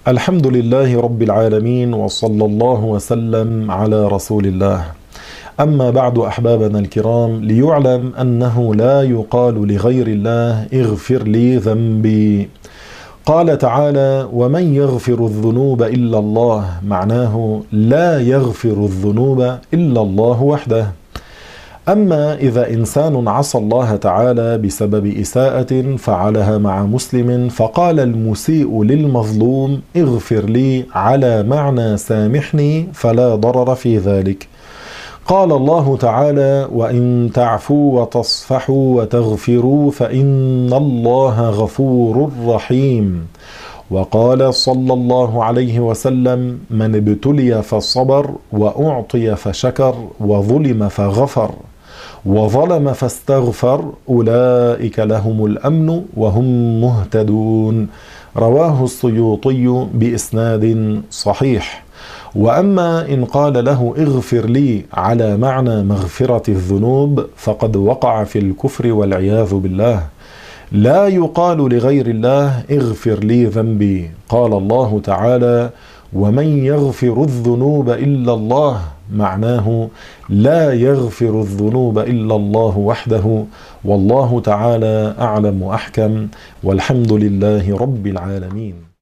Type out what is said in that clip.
الحمد لله رب العالمين، وصلى الله وسلم على رسول الله. أما بعد أحبابنا الكرام، ليعلم أنه لا يقال لغير الله اغفر لي ذنبي. قال تعالى: ومن يغفر الذنوب إلا الله، معناه لا يغفر الذنوب إلا الله وحده. أما إذا إنسان عصى الله تعالى بسبب إساءة فعلها مع مسلم، فقال المسيء للمظلوم اغفر لي على معنى سامحني، فلا ضرر في ذلك. قال الله تعالى: وإن تعفوا وتصفحوا وتغفروا فإن الله غفور رحيم. وقال صلى الله عليه وسلم: من ابتلي فصبر، وأعطي فشكر، وظلم فغفر، وظلم فاستغفر، أولئك لهم الأمن وهم مهتدون. رواه السيوطي بإسناد صحيح. وأما إن قال له اغفر لي على معنى مغفرة الذنوب، فقد وقع في الكفر والعياذ بالله. لا يقال لغير الله اغفر لي ذنبي. قال الله تعالى: ومن يغفر الذنوب إلا الله، معناه لا يغفر الذنوب إلا الله وحده. والله تعالى أعلم وأحكم، والحمد لله رب العالمين.